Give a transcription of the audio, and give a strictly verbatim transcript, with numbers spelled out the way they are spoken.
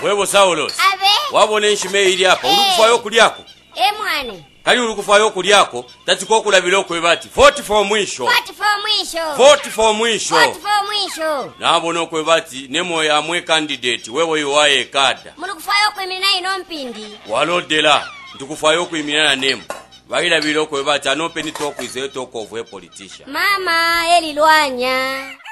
Wewe Saulos. Abe. Wabone nshime ili hapa. Hey. Ulikufayo kuliako. Eh mwane. Kali ulikufayo kuliako. Tatiko kulabilo kwebati. forty-four mwisho. forty-four mwisho. forty-four mwisho. forty-four mwisho. Nabone kwebati nemo ya mwe candidate. Wewe yuwaye kada. Mulikufayo kwemina ino mpindi. Walodela. Ntukufayo kwemina na nemo. Bagila biloko kwebati anope ni talk is a talk of a politician. Mama eli lwanya.